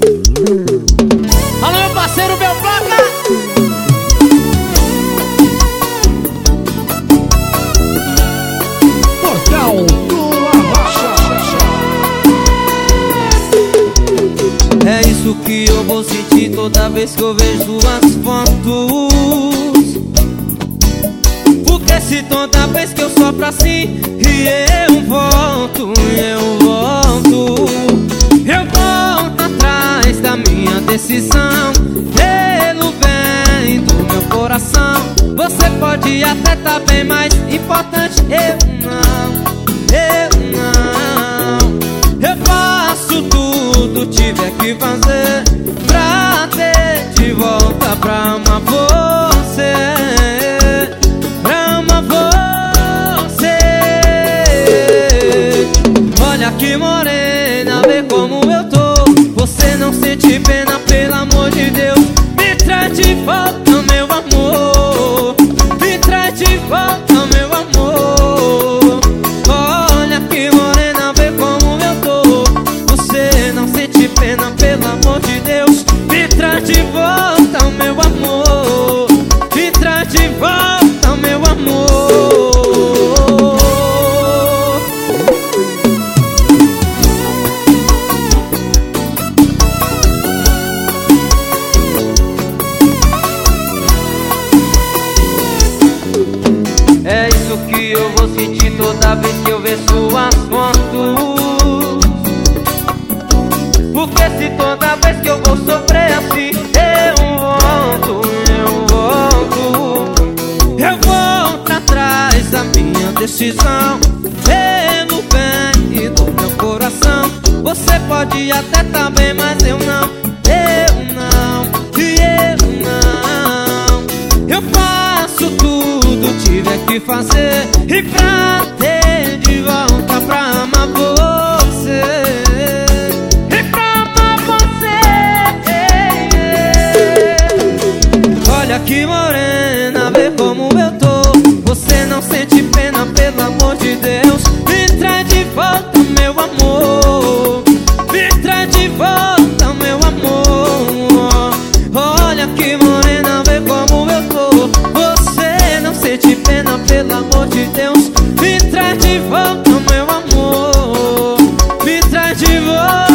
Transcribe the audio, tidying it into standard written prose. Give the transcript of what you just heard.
Alô, meu parceiro, meu placa. Portal do Arrocha. É isso que eu vou sentir toda vez que eu vejo suas fotos. Porque se toda vez que eu sopro assim e eu volto, eu volto atrás da minha decisão. Pelo bem do meu coração, você pode até tá bem, mais importante eu não. Eu faço tudo, tiver que fazer pra ter de volta, pra amar você, pra amar você. Olha que morena, vê como eu tô. Você não sente pena, pelo amor de Deus. Me traz de volta, meu amor. Me traz de volta, meu amor. Olha que morena, vê como eu tô. Você não sente pena, pelo amor de Deus. Me traz de volta, meu amor. Me traz de volta, meu amor. É isso que eu vou sentir toda vez que eu ver suas fotos. Porque se toda vez que eu vou sofrer assim, eu volto atrás da minha decisão. Pelo bem do meu coração, você pode até tá bem, mas eu não. Eu faço tudo, tiver que fazer, e pra ter de volta, pra amar você, e pra amar você. Olha que morena, vê como eu tô. Você não sente pena, pelo amor de Deus. Me traz de volta, meu amor. Me traz de volta, meu amor. Olha que morena, vê como eu tô. Você não sente pena, pelo amor de Deus. Me traz de volta, meu amor. Me traz de volta.